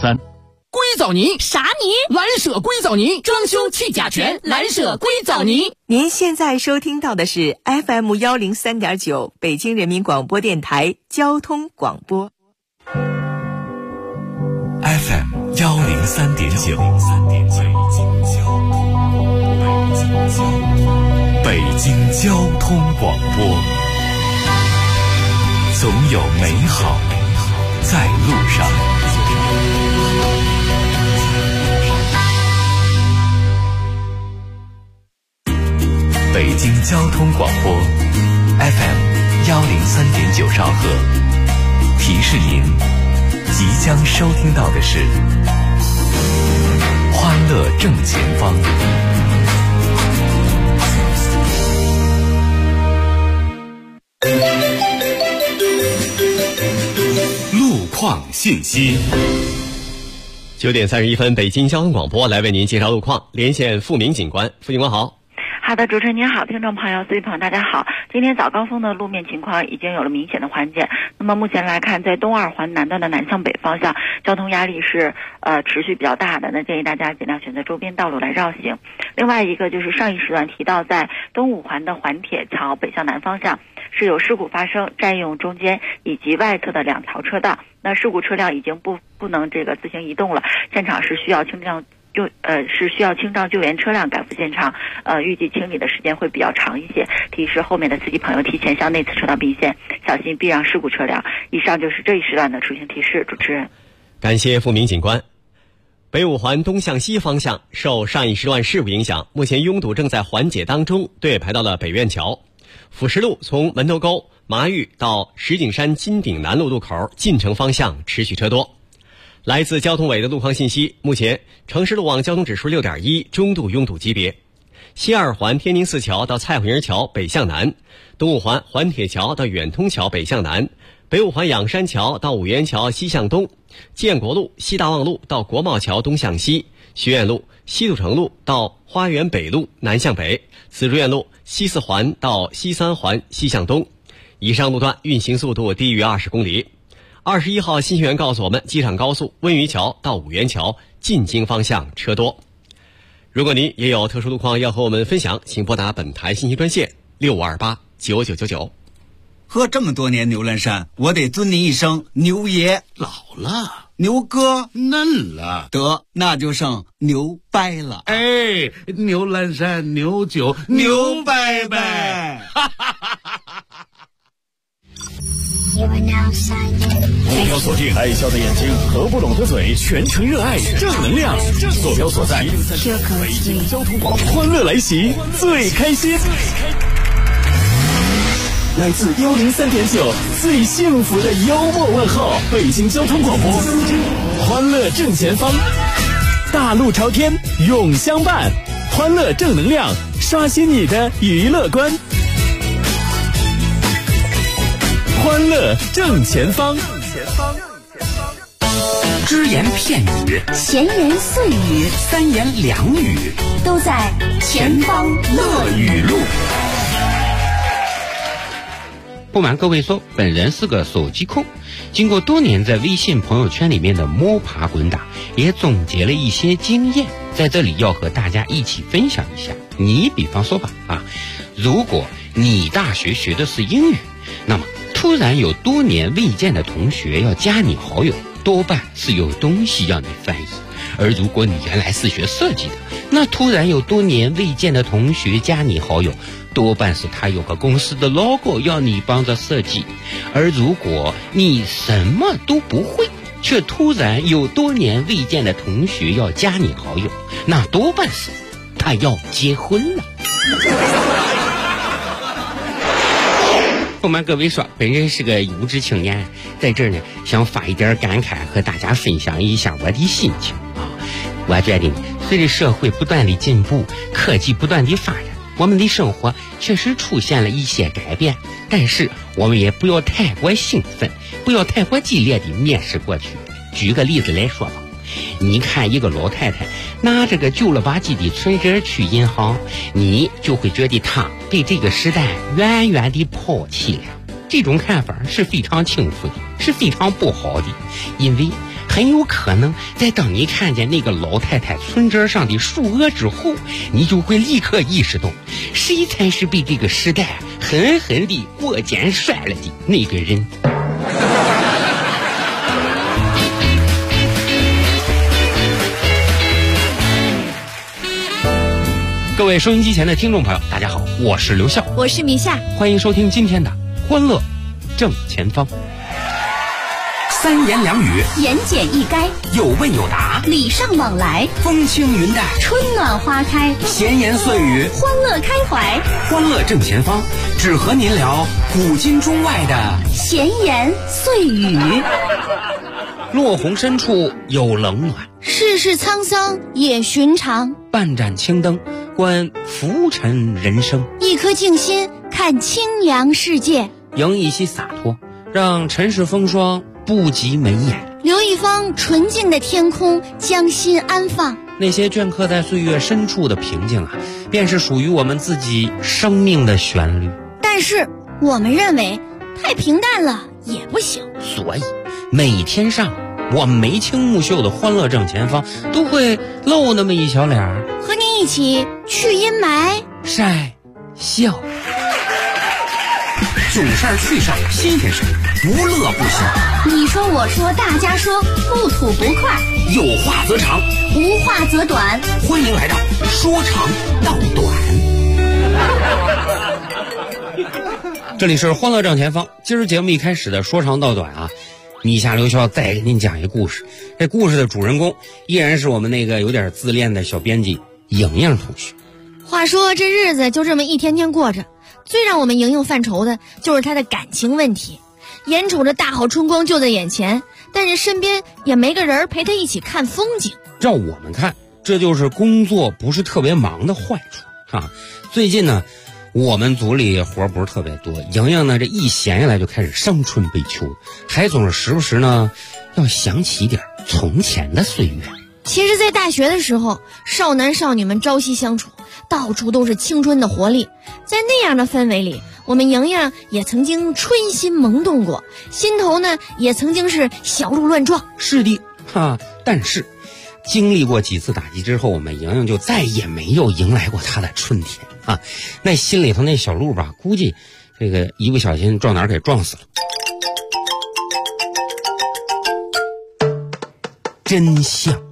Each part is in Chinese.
3。 硅藻泥啥泥？ 蓝舍硅藻泥，装修去甲醛，蓝舍硅藻泥。 您现在收听到的是 FM 103.9北京人民广播电台交通广播。 FM 103.9，北京交通广播，总有美好在路上。北京交通广播 FM 103.9兆赫，提示您即将收听到的是欢乐正前方。路况信息。 9点31分，北京交通广播来为您介绍路况，连线付明警官。付警官好。 好的，主持人您好，听众朋友、司机朋友大家好。今天早高峰的路面情况已经有了明显的缓解。那么目前来看，在东二环南段的南向北方向，交通压力是持续比较大的，那建议大家尽量选择周边道路来绕行。另外一个就是上一时段提到，在东五环的环铁桥北向南方向是有事故发生，占用中间以及外侧的2条车道。那事故车辆已经不能自行移动了，现场是需要清障救援车辆赶赴现场，预计清理的时间会比较长一些。提示后面的司机朋友提前向内侧车道并线，小心避让事故车辆。以上就是这一时段的出行提示。主持人， 感谢付明警官。北五环东向西方向受上一时段事故影响，目前拥堵正在缓解当中，队排到了北苑桥。辅石路从门头沟、麻峪到石景山金鼎南路路口进城方向持续车多。来自交通委的路况信息，目前城市路网交通指数 6.1， 中度拥堵级别。西二环天宁寺桥到蔡慧营桥北向南，东五环环铁桥到远通桥北向南，北五环仰山桥到五元桥西向东，建国路西大望路到国贸桥东向西，学院路西土城路到花园北路南向北，紫竹院路西四环到西三环西向东。以上路段运行速度低于20公里。21号信息员告诉我们，机场高速温榆桥到五元桥进京方向车多。如果您也有特殊路况要和我们分享，请拨打本台信息专线65289999。 喝这么多年牛栏山，我得尊您一声牛爷。 老了， 牛哥嫩了， 得那就剩牛掰了。 哎，牛栏山牛酒牛掰掰。 目标锁定爱笑的眼睛和不拢的嘴，全程热爱正能量。坐标所在北京交通广播，欢乐来袭最开心。来自103.9最幸福的幽默问候，北京交通广播，欢乐正前方，大路朝天永相伴，欢乐正能量，刷新你的娱乐观。欢乐正前方，只言片语， 闲言碎语， 三言两语， 都在前方乐语录。 不瞒各位说，本人是个手机控，经过多年在微信朋友圈里面的摸爬滚打，也总结了一些经验，在这里要和大家一起分享一下。你比方说吧，如果你大学学的是英语，那么突然有多年未见的同学要加你好友，多半是有东西要你翻译。而如果你原来是学设计的，那突然有多年未见的同学加你好友，多半是他有个公司的 logo 要你帮着设计。而如果你什么都不会，却突然有多年未见的同学要加你好友，那多半是他要结婚了。不瞒各位说，本人是个无知青年，在这儿呢想发一点感慨，和大家分享一下我的心情啊。我觉得随着社会不断的进步，科技不断的发展，我们的生活确实出现了一些改变，但是我们也不要太过兴奋，不要太过激烈的面试过去。举个例子来说吧，你看一个老太太拿着个旧了吧唧的存折去银行，你就会觉得她被这个时代远远地抛弃了。这种看法是非常轻浮的，是非常不好的，因为很有可能在当你看见那个老太太存折上的数额之后，你就会立刻意识到，谁才是被这个时代狠狠地过肩摔了的那个人。各位收音机前的听众朋友，大家好，我是刘笑， 我是米夏， 欢迎收听今天的欢乐正前方。 三言两语， 言简意赅， 有问有答， 礼尚往来， 风轻云淡， 春暖花开， 闲言碎语， 欢乐开怀。 欢乐正前方，只和您聊古今中外的闲言碎语。 落红深处有冷暖， 世事沧桑也寻常。 半盏青灯观浮沉人生， 一颗静心看清凉世界。 迎一些洒脱，让尘世风霜不及眉眼。 留一方纯净的天空，将心安放。 那些镌刻在岁月深处的平静啊，便是属于我们自己生命的旋律。 但是我们认为太平淡了也不行， 所以每天上我们眉清目秀的欢乐正前方都会露那么一小脸儿， 和你一起去阴霾晒笑。 囧事儿趣事儿新鲜事儿，无乐不休。 你说我说大家说，不吐不快， 有话则长， 无话则短。 欢迎来到说长道短。 这里是欢乐正前方，今儿节目一开始的说长道短啊，米夏刘笑再给您讲一个故事。这故事的主人公依然是我们那个有点自恋的小编辑莹莹同学。 话说这日子就这么一天天过着，最让我们莹莹犯愁的就是她的感情问题。眼瞅着大好春光就在眼前，但是身边也没个人陪她一起看风景。 照我们看，这就是工作不是特别忙的坏处啊。最近呢，我们组里活不是特别多，莹莹呢这一闲下来就开始伤春悲秋，还总是时不时呢要想起点从前的岁月。 其实在大学的时候，少男少女们朝夕相处，到处都是青春的活力。在那样的氛围里，我们莹莹也曾经春心萌动过，心头呢也曾经是小鹿乱撞。 是的哈，但是经历过几次打击之后，我们莹莹就再也没有迎来过她的春天啊。那心里头那小鹿吧，估计这个一不小心撞哪儿给撞死了。真相。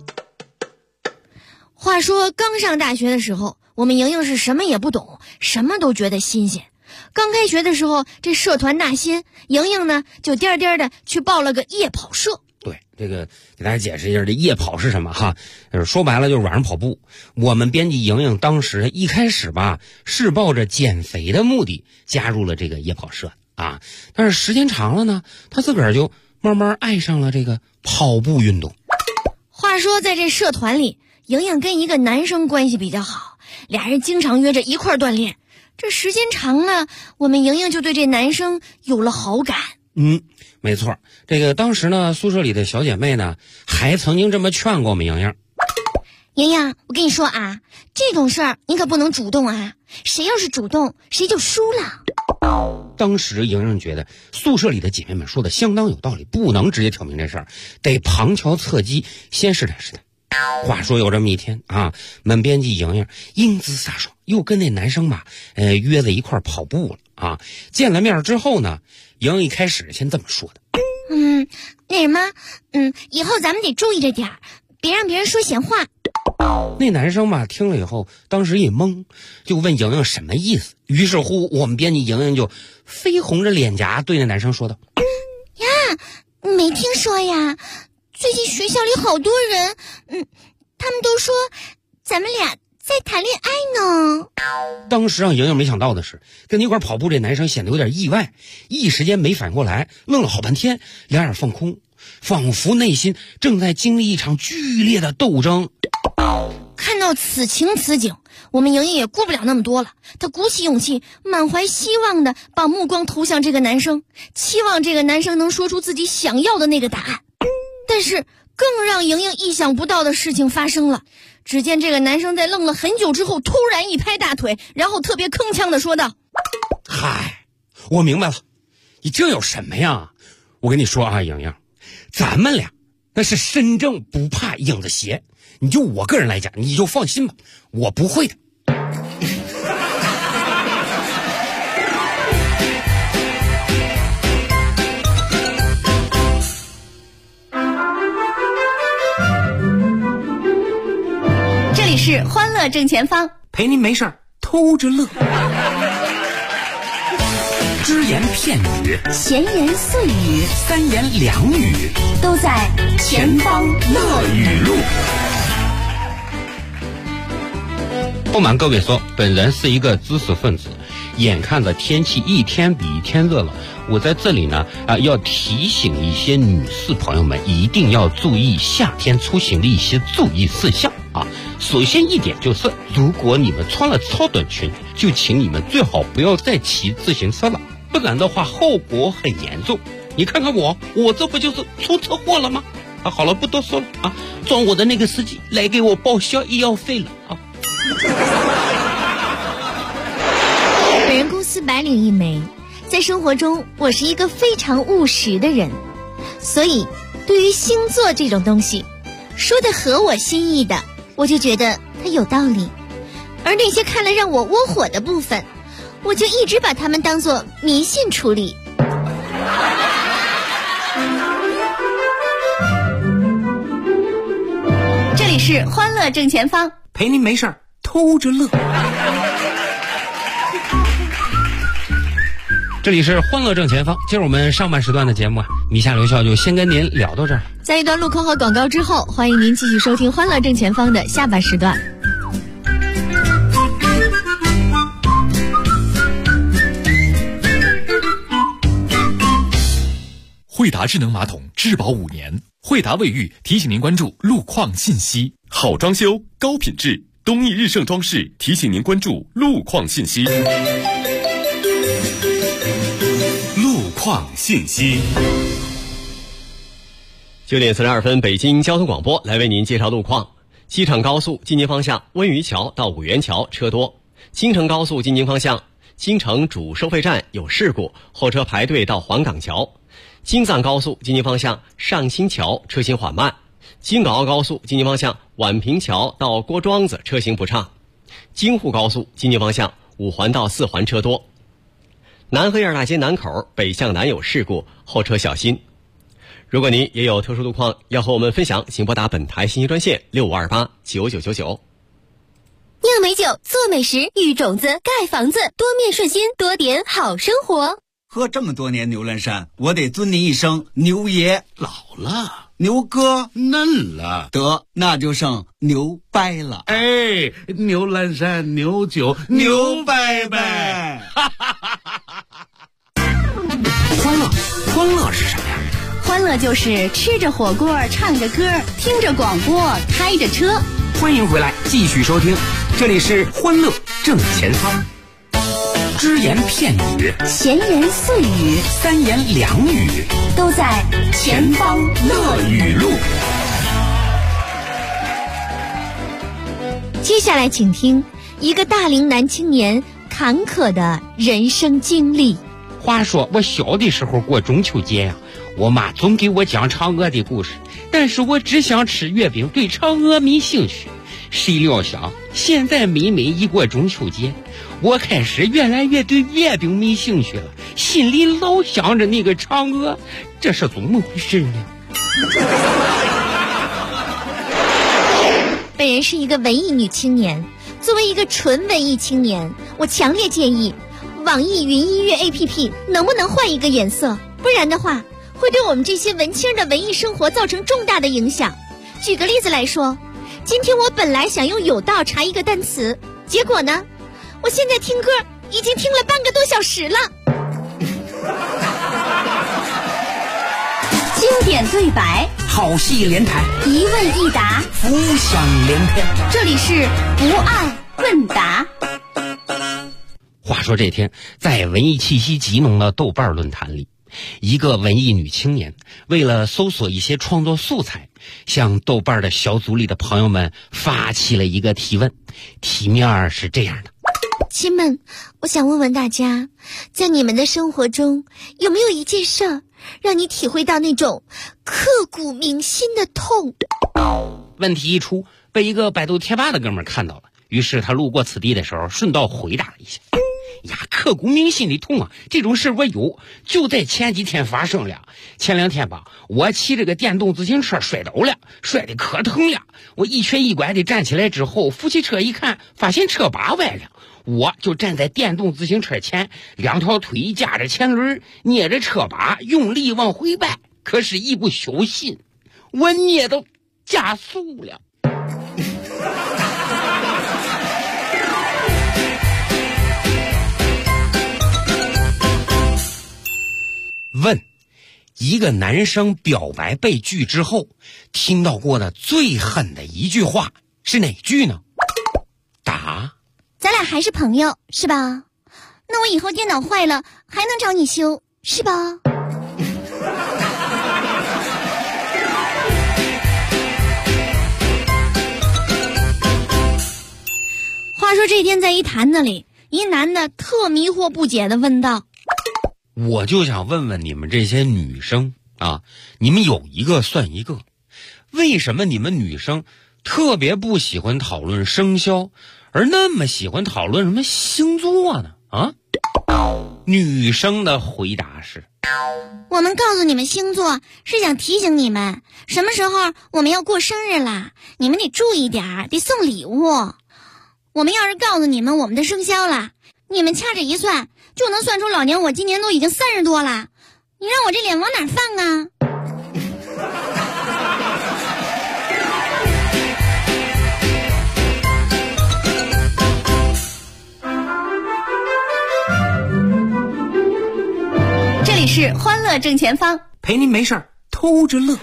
话说刚上大学的时候，我们莹莹是什么也不懂，什么都觉得新鲜。刚开学的时候，这社团大新，莹莹呢就颠颠的去报了个夜跑社。 对，这个给大家解释一下，这夜跑是什么哈？说白了就是晚上跑步。我们编辑莹莹当时一开始吧，是抱着减肥的目的加入了这个夜跑社啊，但是时间长了呢，她自个儿就慢慢爱上了这个跑步运动。 话说在这社团里，莹莹跟一个男生关系比较好，俩人经常约着一块锻炼。这时间长了，我们莹莹就对这男生有了好感。 没错，这个当时呢，宿舍里的小姐妹呢，还曾经这么劝过我们莹莹。 莹莹，我跟你说啊，这种事儿你可不能主动啊，谁要是主动，谁就输了。 当时莹莹觉得宿舍里的姐妹们说的相当有道理，不能直接挑明这事儿，得旁敲侧击，先试探试探。话说有这么一天啊，本编辑莹莹英姿飒爽，又跟那男生吧，约在一块跑步了啊。见了面之后呢，莹莹一开始先这么说的： 那什么，以后咱们得注意着点儿，别让别人说闲话。 那男生吧听了以后，当时一懵，就问莹莹什么意思。于是乎，我们编辑莹莹就绯红着脸颊对那男生说道： 呀，你没听说呀？最近学校里好多人，他们都说咱们俩在谈恋爱呢。 当时让莹莹没想到的是，跟你一块跑步这男生显得有点意外，一时间没反应过来，愣了好半天，两眼放空，仿佛内心正在经历一场剧烈的斗争。 看到此情此景，我们莹莹也顾不了那么多了，她鼓起勇气，满怀希望的把目光投向这个男生，期望这个男生能说出自己想要的那个答案。但是更让莹莹意想不到的事情发生了，只见这个男生在愣了很久之后，突然一拍大腿，然后特别铿锵的说道： 嗨，我明白了，你这有什么呀？我跟你说啊，莹莹，咱们俩那是身正不怕影子斜。你就我个人来讲，你就放心吧，我不会的。 这里是欢乐正前方， 陪您没事儿偷着乐。只言片语， 闲言碎语， 三言两语， 都在前方乐语录。 不瞒各位说，本人是一个知识分子，眼看着天气一天比一天热了，我在这里呢要提醒一些女士朋友们，一定要注意夏天出行的一些注意事项啊。首先一点就是，如果你们穿了超短裙，就请你们最好不要再骑自行车了，不然的话后果很严重。你看看我这不就是出车祸了吗？啊，好了，不多说了啊，撞我的那个司机来给我报销医药费了啊。 本人公司白领一枚，在生活中我是一个非常务实的人，所以对于星座这种东西，说的合我心意的，我就觉得它有道理，而那些看了让我窝火的部分，我就一直把它们当作迷信处理。这里是欢乐正前方， 陪您没事儿偷着乐。 这里是欢乐正前方，今儿我们上半时段的节目米夏留校就先跟您聊到这儿。 在一段路况和广告之后，欢迎您继续收听欢乐正前方的下半时段。 惠达智能马桶质保5年，惠达卫浴提醒您关注路况信息。好装修高品质，东义日盛装饰提醒您关注路况信息。路况信息。 9点42分，北京交通广播来为您介绍路况。机场高速进京方向温榆桥到五元桥车多，京承高速进京方向京承主收费站有事故，后车排队到黄岗桥。京藏高速进京方向上新桥车行缓慢，京港澳高速进京方向宛平桥到郭庄子车行不畅，京沪高速进京方向5环到4环车多。南河沿大街南口北向南有事故，后车小心。如果您也有特殊路况要和我们分享，请拨打本台信息专线65289999。 酿美酒，做美食，育种子，盖房子，多面顺心，多点好生活。 喝这么多年牛栏山，我得尊您一声牛爷。 老了， 牛哥嫩了， 得那就剩牛掰了。 哎，牛栏山牛酒牛掰掰。 欢乐是什么呀？ 欢乐就是吃着火锅，唱着歌，听着广播，开着车。 欢迎回来，继续收听，这里是欢乐正前方。只言片语， 闲言碎语， 三言两语， 都在前方乐语录。接下来请听一个大龄男青年坎坷的人生经历。 话说我小的时候过中秋节呀，我妈总给我讲嫦娥的故事，但是我只想吃月饼，对嫦娥没兴趣。谁料想现在每一过中秋节，我开始越来越对月饼没兴趣了，心里老想着那个嫦娥，这是怎么回事呢？ 本人是一个文艺女青年，作为一个纯文艺青年，我强烈建议网易云音乐 APP 能不能换一个颜色，不然的话会对我们这些文青的文艺生活造成重大的影响。举个例子来说，今天我本来想用有道查一个单词，结果呢，我现在听歌已经听了半个多小时了。经典对白， 好戏连台， 一问一答， 浮想联翩。 这里是不爱问答。 话说这天，在文艺气息极浓的豆瓣论坛里，一个文艺女青年为了搜索一些创作素材，向豆瓣的小组里的朋友们发起了一个提问，题面是这样的： 亲们，我想问问大家，在你们的生活中有没有一件事儿让你体会到那种刻骨铭心的痛。 问题一出，被一个百度贴吧的哥们儿看到了，于是他路过此地的时候顺道回答了一下。呀，刻骨铭心的痛啊，这种事我有，就在前几天发生了。前2天吧，我骑这个电动自行车摔倒了，摔得可疼了。我一瘸一拐的站起来之后，扶起车一看，发现车把歪了。我就站在电动自行车前，2条腿夹着前轮，捏着车把，用力往回掰。可是一不小心，我捏到加速了。问：一个男生表白被拒之后，听到过的最狠的一句话是哪句呢？答： 咱俩还是朋友，是吧？那我以后电脑坏了还能找你修，是吧？话说这天在一坛子里，一男的特迷惑不解地问道： 我就想问问你们这些女生啊，你们有一个算一个，为什么你们女生特别不喜欢讨论生肖，而那么喜欢讨论什么星座呢？啊？女生的回答是： 我们告诉你们星座是想提醒你们什么时候我们要过生日啦，你们得注意点，得送礼物。我们要是告诉你们我们的生肖啦，你们掐指一算就能算出老娘我今年都已经30多了，你让我这脸往哪放啊？这里是欢乐正前方， 陪您没事儿偷着乐。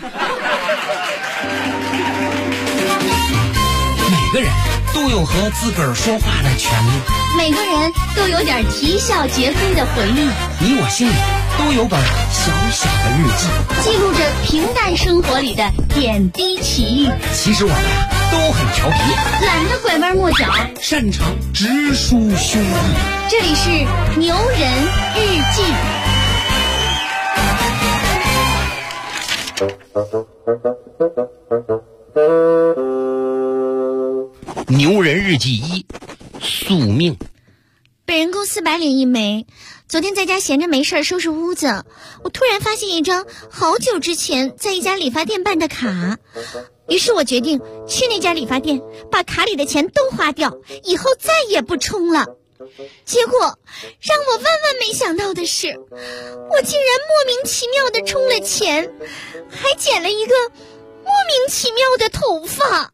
每个人都有和自个儿说话的权利， 每个人都有点啼笑皆非的回忆， 你我心里都有本小小的日记， 记录着平淡生活里的点滴奇遇。 其实我们呀都很调皮， 懒得拐弯抹角， 擅长直抒胸臆。 这里是牛人日记。 牛人日记1：宿命。 本人公司白领一枚，昨天在家闲着没事收拾屋子，我突然发现一张好久之前在一家理发店办的卡，于是我决定去那家理发店把卡里的钱都花掉，以后再也不充了。结果让我万万没想到的是，我竟然莫名其妙的充了钱，还剪了一个莫名其妙的头发。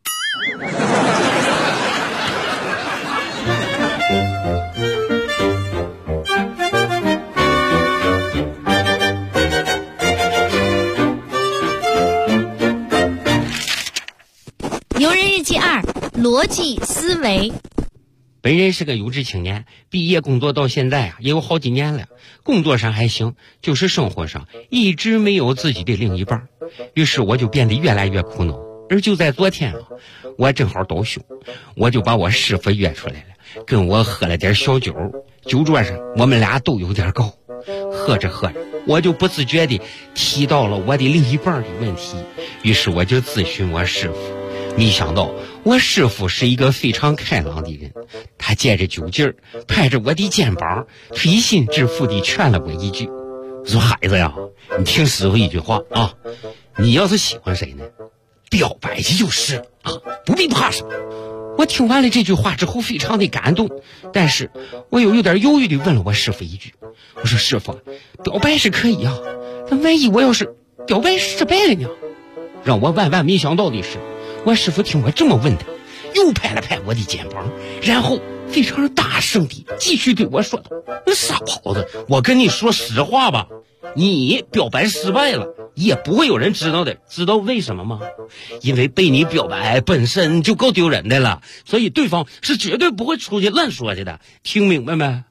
牛人日记2：逻辑思维。 本人是个有志青年，毕业工作到现在啊，也有好几年了。工作上还行，就是生活上一直没有自己的另一半，于是我就变得越来越苦恼。而就在昨天啊，我正好倒休，我就把我师傅约出来了，跟我喝了点小酒。酒桌上我们俩都有点高，喝着喝着，我就不自觉地提到了我的另一半的问题。于是我就咨询我师傅。没想到我师傅是一个非常开朗的人，他借着酒劲儿拍着我的肩膀，推心置腹地劝了我一句，说孩子呀，你听师傅一句话啊，你要是喜欢谁呢，表白去就是啊，不必怕什么。我听完了这句话之后非常的感动，但是我又有点犹豫地问了我师傅一句，我说师傅，表白是可以啊，但万一我要是表白失败了呢？让我万万没想到的是，我师傅听我这么问他，又拍了拍我的肩膀，然后非常大声地继续对我说道，傻狍子，我跟你说实话吧，你表白失败了也不会有人知道的，知道为什么吗？因为被你表白本身就够丢人的了，所以对方是绝对不会出去乱说去的，听明白没？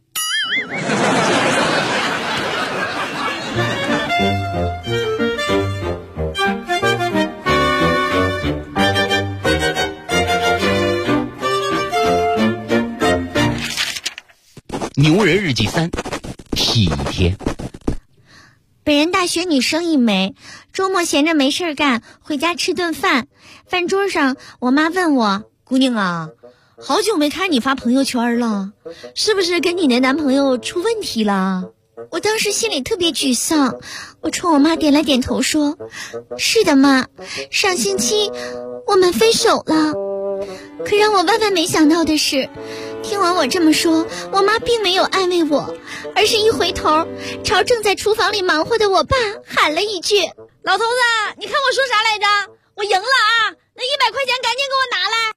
牛人日记3：体贴。 北人大学女生一枚，周末闲着没事干，回家吃顿饭。饭桌上，我妈问我：“姑娘啊，好久没看你发朋友圈了，是不是跟你的男朋友出问题了？”我当时心里特别沮丧，我冲我妈点了点头说：“是的妈，上星期我们分手了。”可让我万万没想到的是，听完我这么说，我妈并没有安慰我，而是一回头朝正在厨房里忙活的我爸喊了一句：“老头子，你看我说啥来着？我赢了啊！那100块钱赶紧给我拿来。”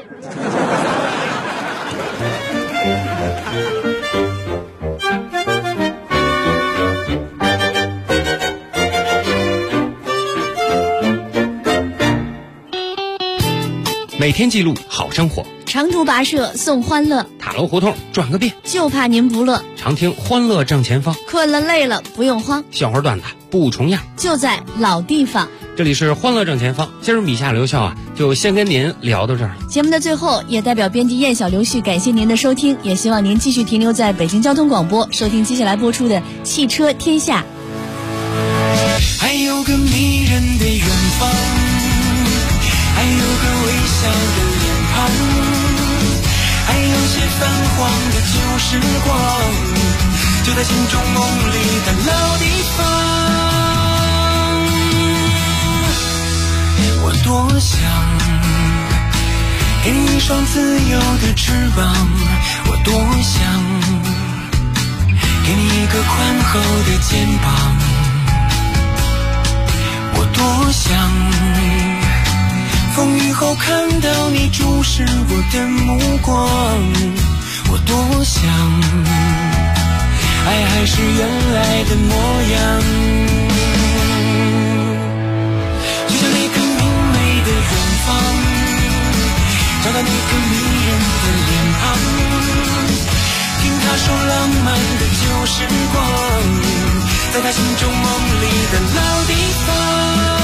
每天记录好生活， 长途跋涉送欢乐， 塔楼胡同转个遍， 就怕您不乐。 常听欢乐正前方， 困了累了不用慌， 笑话段子不重样， 就在老地方。 这里是欢乐正前方，今儿米夏留校啊，就先跟您聊到这儿了。 节目的最后，也代表编辑燕小刘旭感谢您的收听，也希望您继续停留在北京交通广播，收听接下来播出的汽车天下。 还有个迷人的远方，还有个微笑的脸庞，还有些泛黄的旧时光，就在心中梦里的老地方。我多想给你一双自由的翅膀，我多想给你一个宽厚的肩膀，我多想风雨后看到你注视我的目光，我多想爱还是原来的模样，就像一个明媚的远方，找到你个迷人的脸庞，听他说浪漫的旧时光，在他心中梦里的老地方。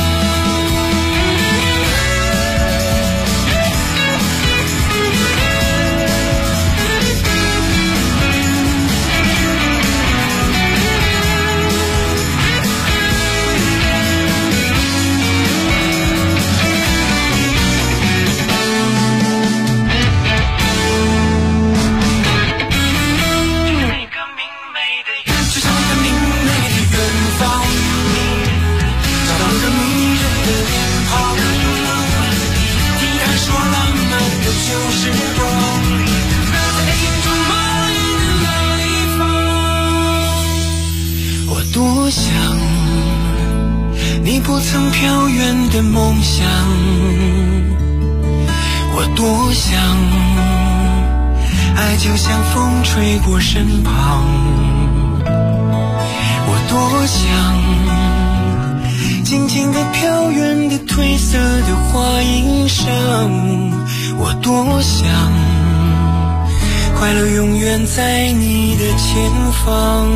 多想你不曾飘远的梦想，我多想爱就像风吹过身旁，我多想静静地飘远的褪色的花影上，我多想快乐永远在你的前方。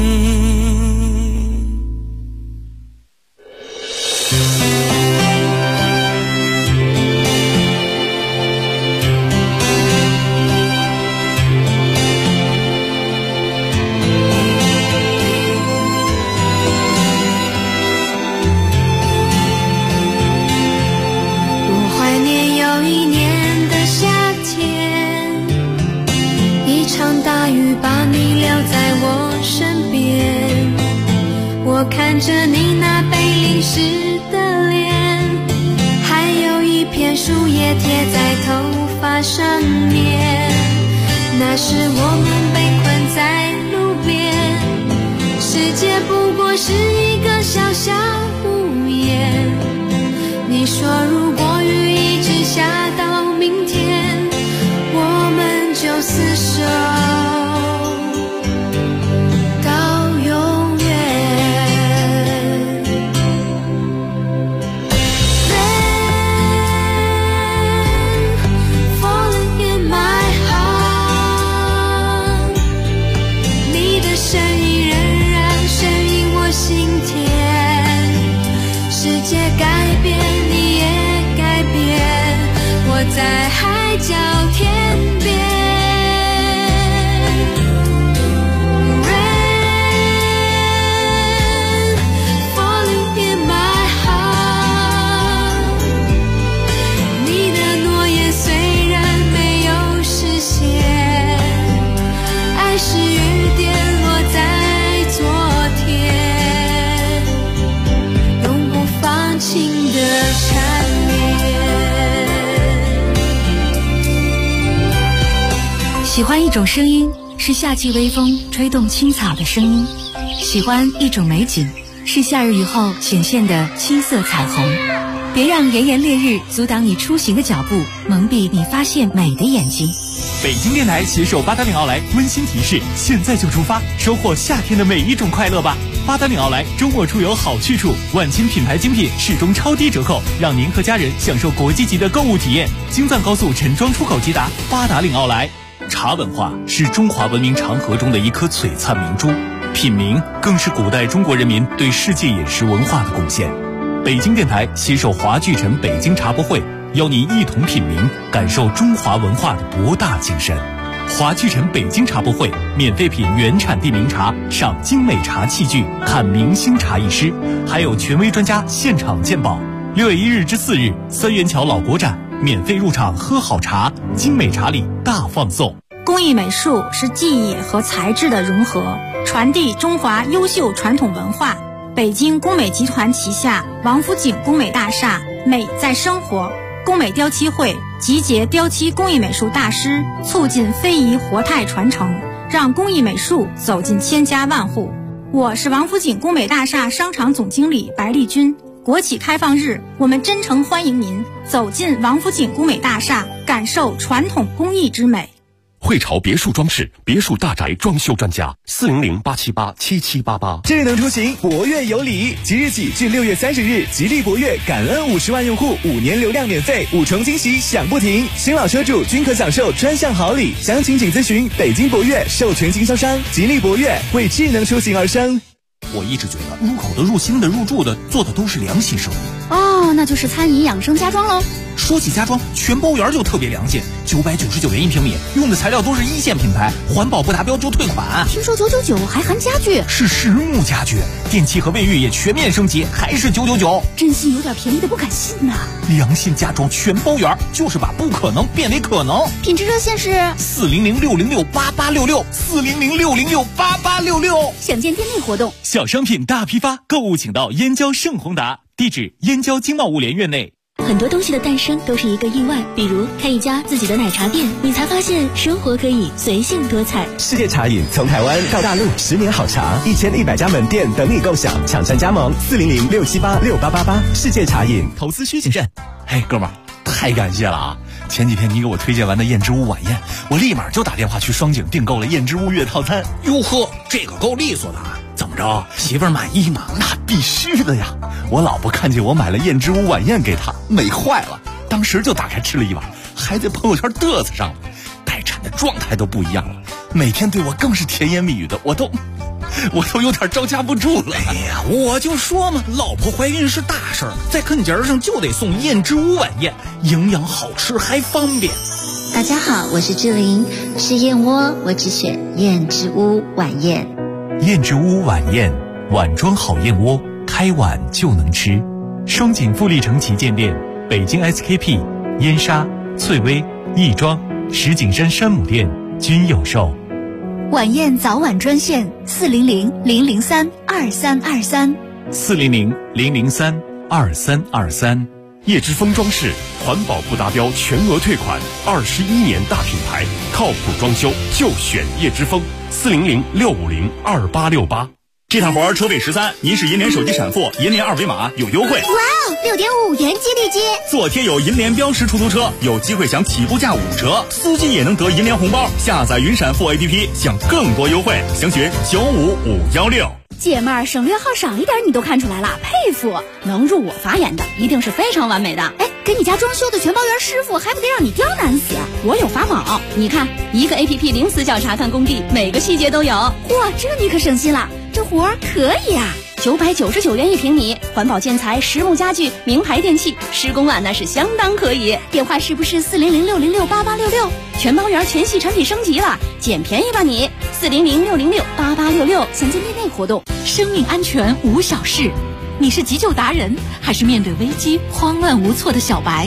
我看着你那被淋湿的脸，还有一片树叶贴在头发上面，那时我们被困在路边，世界不过是一个小小屋檐，你说如果雨一直下到明天，我们就厮守世界改变，你也改喜欢一种声音，是夏季微风吹动青草的声音；喜欢一种美景，是夏日雨后显现的七色彩虹。别让炎炎烈日阻挡你出行的脚步，蒙蔽你发现美的眼睛。 北京电台携手八达岭奥莱温馨提示：现在就出发，收获夏天的每一种快乐吧！八达岭奥莱周末出游好去处，万千品牌精品始终超低折扣，让您和家人享受国际级的购物体验。京藏高速陈庄出口直达八达岭奥莱。茶文化是中华文明长河中的一颗璀璨明珠，品茗更是古代中国人民对世界饮食文化的贡献。北京电台携手华聚城北京茶博会，邀您一同品茗，感受中华文化的博大精深。华聚城北京茶博会，免费品原产地名茶，赏精美茶器具，看明星茶艺师，还有权威专家现场鉴宝。6月1日至4日，三元桥老国展，免费入场喝好茶，精美茶礼大放送。 工艺美术是技艺和材质的融合，传递中华优秀传统文化。北京工美集团旗下王府井工美大厦，美在生活工美雕漆会集结雕漆工艺美术大师，促进非遗活态传承，让工艺美术走进千家万户。我是王府井工美大厦商场总经理白丽君。国企开放日，我们真诚欢迎您走进王府井工美大厦，感受传统工艺之美。 汇潮别墅装饰，别墅大宅装修专家，400-878-7788。 智能出行，博越有礼，即日起至6月30日，吉利博越感恩50万用户5年流量免费，5重惊喜响不停，新老车主均可享受专项好礼。详情请咨询北京博越授权经销商吉利博越，为智能出行而生。 我一直觉得入口的、入心的、入住的做的都是良心生意。 哦，那就是餐饮养生家装喽。 说起家装，全包园就特别良心，999元1平米，用的材料都是一线品牌，环保不达标就退款。 听说999还含家具， 是实木家具，电器和卫浴也全面升级，还是999。 真心有点便宜的不敢信呐。 良心家装全包园，就是把不可能变为可能。 品质热线是 400-606-8866，400-606-8866。 想见店内活动， 小商品大批发，购物请到燕郊盛宏达，地址燕郊经贸物联院内。 很多东西的诞生都是一个意外，比如开一家自己的奶茶店，你才发现生活可以随性多彩。 世界茶饮从台湾到大陆，10年好茶，1100家门店等你共享，抢占加盟400-678-6888。世界茶饮， 投资需谨慎。嘿，哥们儿，太感谢了啊！前几天你给我推荐完的燕之屋晚宴，我立马就打电话去双井订购了燕之屋月套餐。哟呵，这个够利索的啊！怎么着，媳妇儿满意吗？那必须的呀！我老婆看见我买了燕之屋晚宴给她，美坏了，当时就打开吃了一碗，还在朋友圈嘚瑟上了，待产的状态都不一样了，每天对我更是甜言蜜语的，我都有点招架不住了。哎呀，我就说嘛，老婆怀孕是大事儿，在啃节上就得送燕之屋晚宴，营养好吃还方便。 大家好，我是志玲，吃燕窝我只选燕之屋晚宴。 燕之屋晚宴，碗装好燕窝，开碗就能吃。双井富力城旗舰店、北京 SKP、燕莎、翠微、亦庄、石景山山姆店均有售。 晚宴早晚专线400-003-2323。 400-003-2323。 叶之峰装饰，环保不达标全额退款，21年大品牌，靠谱装修就选叶之峰。400-650-2868。这趟活车位13，您是银联手机闪付，银联二维码有优惠。 哇哦，6.5元激励金！ 做贴有银联标识出租车，有机会享起步价5折，司机也能得银联红包。下载云闪付 APP， 享更多优惠，详询95516。 姐妹儿，省略号少一点你都看出来了，佩服！能入我法眼的，一定是非常完美的。哎，给你家装修的全包圆师傅，还不得让你刁难死？我有法宝，你看，一个 APP 零死角查看工地，每个细节都有。嚯，这你可省心了，这活儿可以啊！999元1平米，环保建材、实木家具、名牌电器，施工啊那是相当可以。电话是不是400-606-8866？全包圆全系产品升级了，捡便宜吧你！400-606-8866，详见店内活动。 生命安全无小事，你是急救达人，还是面对危机慌乱无措的小白？